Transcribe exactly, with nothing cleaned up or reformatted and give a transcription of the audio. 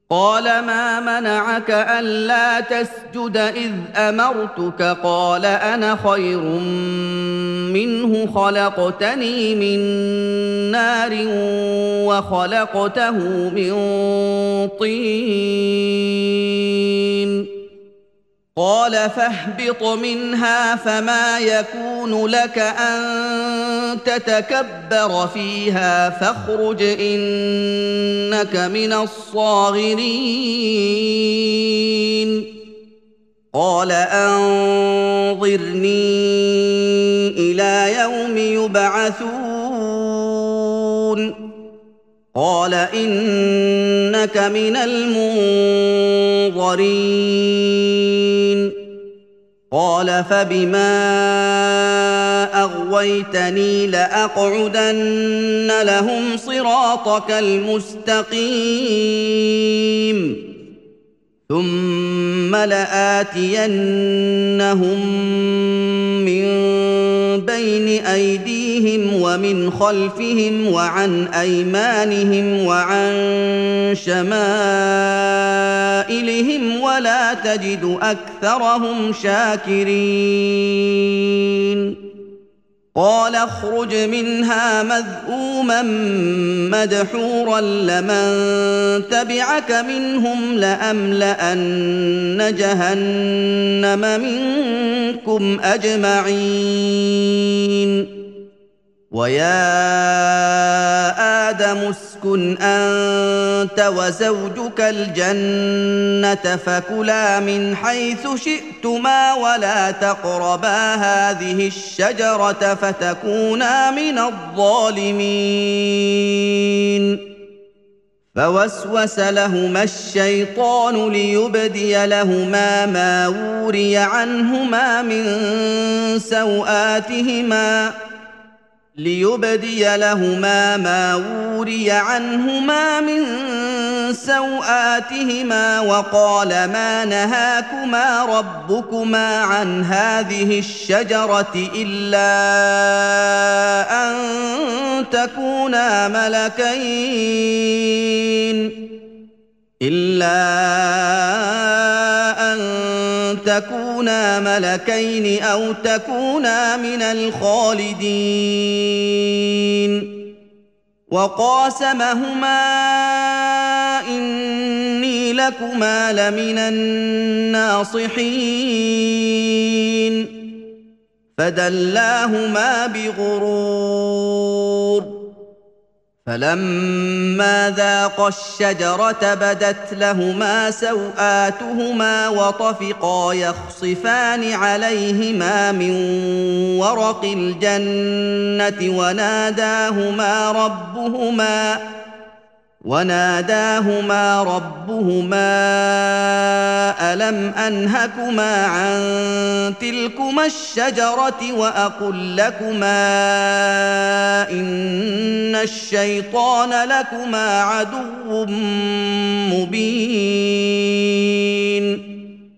قال ما منعك ألا تسجد إذ أمرتك قال أنا خير منه خلقتني من نار وخلقته من طين قال فاهبط منها فما يكون لك أن تتكبر فيها فاخرج إنك من الصاغرين قال أنظرني إلى يوم يبعثون قال إنك من المنظرين قال فبما أغويتني لأقعدن لهم صراطك المستقيم ثم لآتينهم من بين أيديهم ومن خلفهم وعن أيمانهم وعن شمائلهم ولا تجد أكثرهم شاكرين قال اخرج منها مذءوما مدحورا لمن تبعك منهم لأملأن جهنم منكم أجمعين ويا آدم اسكن أنت وزوجك الجنة فكلا من حيث شئتما ولا تقربا هذه الشجرة فتكونا من الظالمين فوسوس لهما الشيطان ليبدي لهما ما وري عنهما من سوآتهما ليبدي لهما ما وري عنهما من سوآتهما وقال ما نهاكما ربكما عن هذه الشجرة إلا أن تكونا ملكين إلا أن تكونا ملكين أو تكونا من الخالدين وقاسمهما إني لكما لمن الناصحين فدلاهما بغرور فلما ذاقا الشجرة بدت لهما سوآتهما وطفقا يخصفان عليهما من ورق الجنة وناداهما ربهما وناداهما ربهما ألم أنهكما عن تلكما الشجرة وأقل لكما إن الشيطان لكما عدو مبين